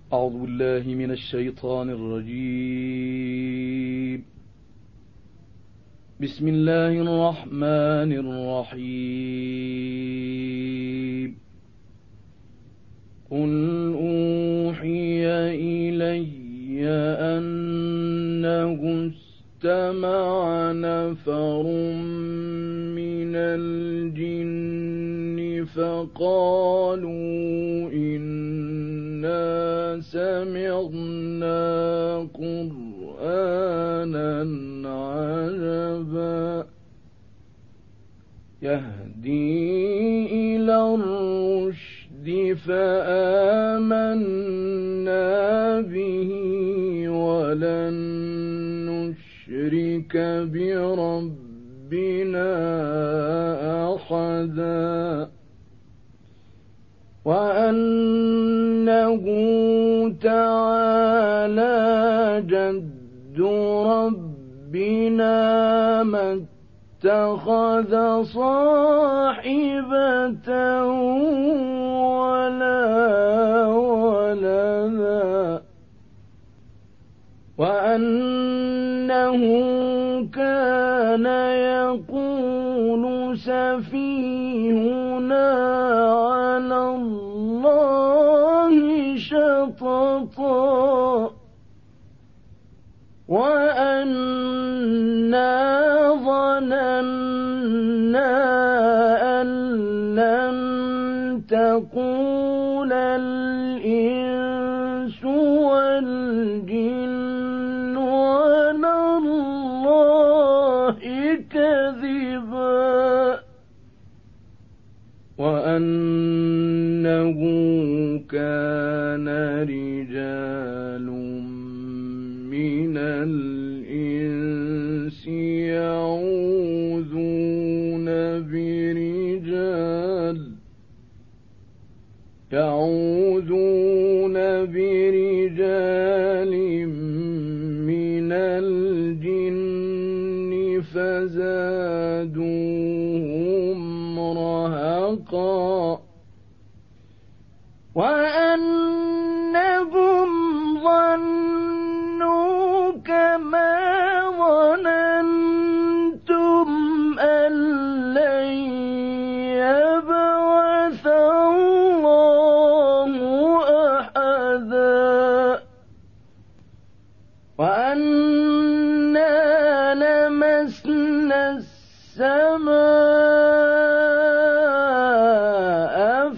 أعوذ بالله من الشيطان الرجيم. بسم الله الرحمن الرحيم. قل أوحي إلي أنه استمع نفر من الجن فقالوا إنا سمعنا قرآنا عجبا يهدي إلى الرشد فآمنا به ولن نشرك بربنا أحدا وأنه تعالى جد ربنا ما اتخذ صاحبة ولا ولدا وأنه كان يقول سفيهنا على الله شططا وأنا ظننا أن لن تقول الإنس والجن على الله كذبا وأنه كان رجال من الإنس يعوذون برجال من الجن فزادوهم رهقا وأنهم ظنوا كما ظننتم أن لن يبعث الله أحدا وأنا لمسنا السماء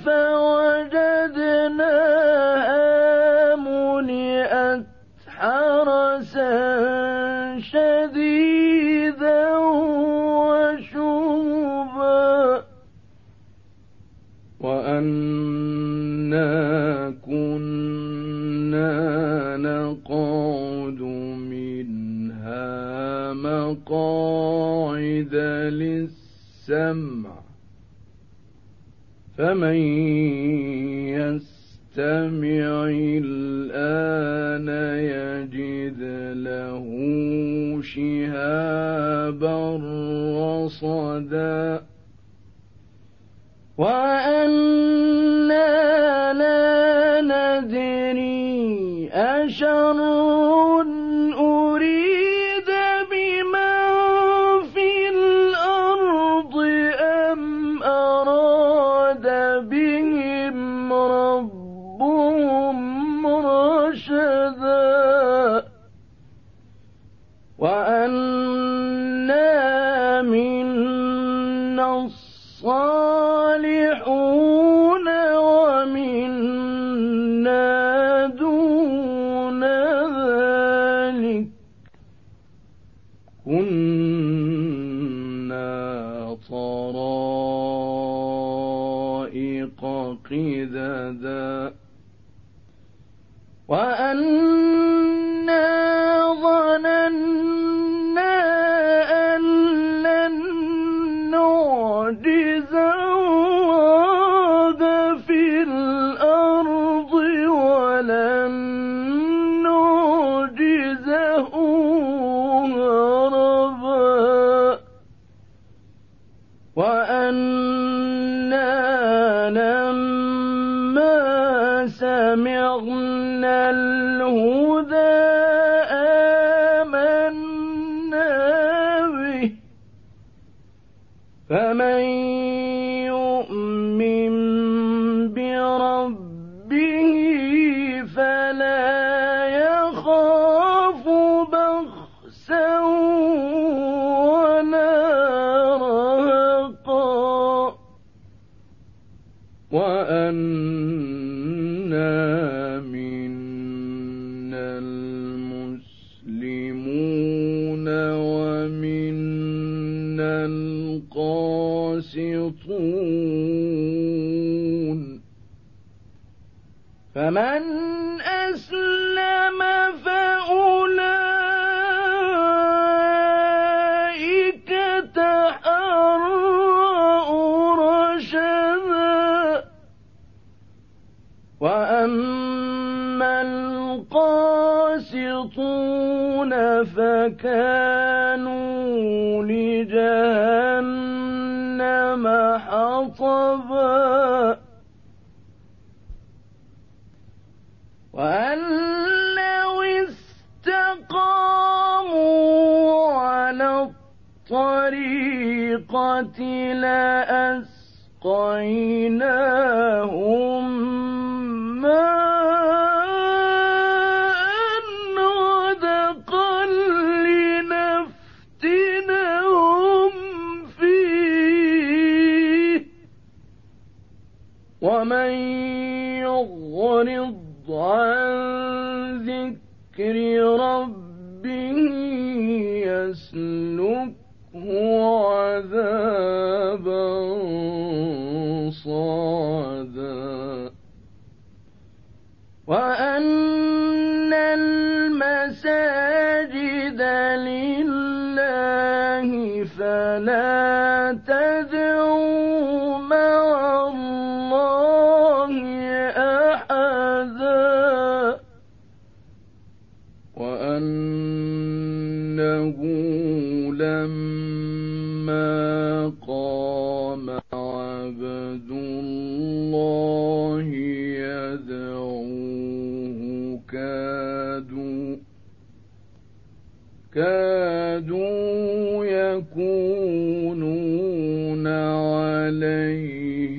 فوجدناها ملئت حرسا شديدا وشهبا وأنا كنا نقعد منها مقاعد للسمع فمن يستمع الآن يجد له شهابا رصدا وأنا لا ندري أشر أريد بمن في الأرض أم أراد بهم ربهم رشدا وأنا منا الصالحون ومنا دون ذلك كنا طرائق قددا وأنا ظننا أن لن نعجز الله في الأرض ولن نعجزه هربا وأنا لما سمعنا الهدى آمنا به فمن يؤمن بربه فلا يخاف بخسا ولا رهقا وأنا منا المسلمون ومنا القاسطون فمن أسلم فأولئك تحروا رشدا وأما القاسطون فكانوا لجهنم حطبا وأن لو استقاموا على الطريقة لأسقيناهم ماء غدقا لنفتنهم فيه ومن يغرض عن ذكر ربه يسلكه عذابا صعدا وأن المساجد لله فلا تدعوا مع الله أحدا وأنه لما قام عبد الله يدعوه كادوا يكونون عليه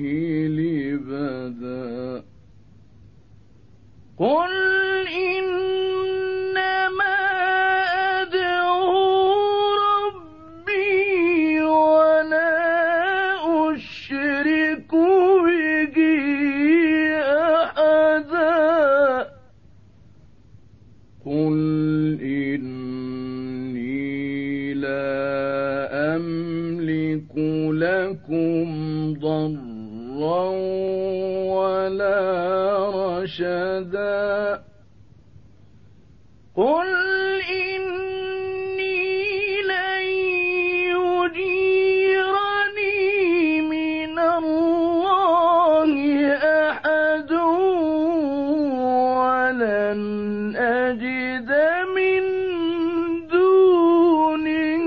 لبدا قل إنما أدعو ربي ولا أشرك به أحدا قل إني لا أملك لكم ضرا ولا رشدا قل إني لن يجيرني من الله أحد ولن أجد من دونه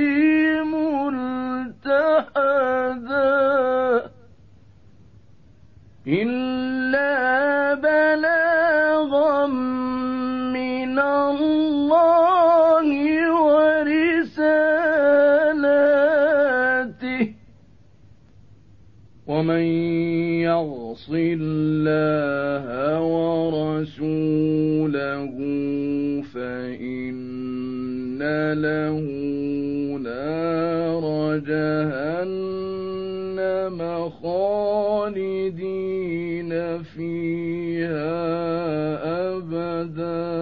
ملتحدا إلا بلاغا من الله ورسالاته ومن يعص الله ورسوله فإن له نار جهنم خالدين فيها أبدا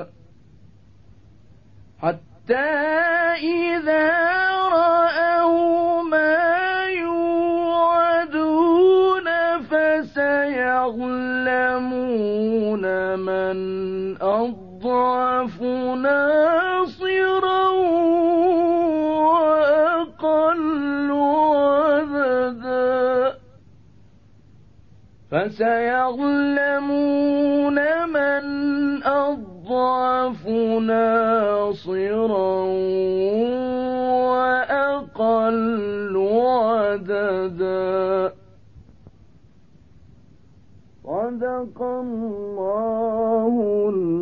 حتى إذا رأوا ما يوعدون فسيعلمون من أضعف ناصرا وأقل عددا فسيعلمون من أضعف ناصرا وأقل عددا صدق صدق الله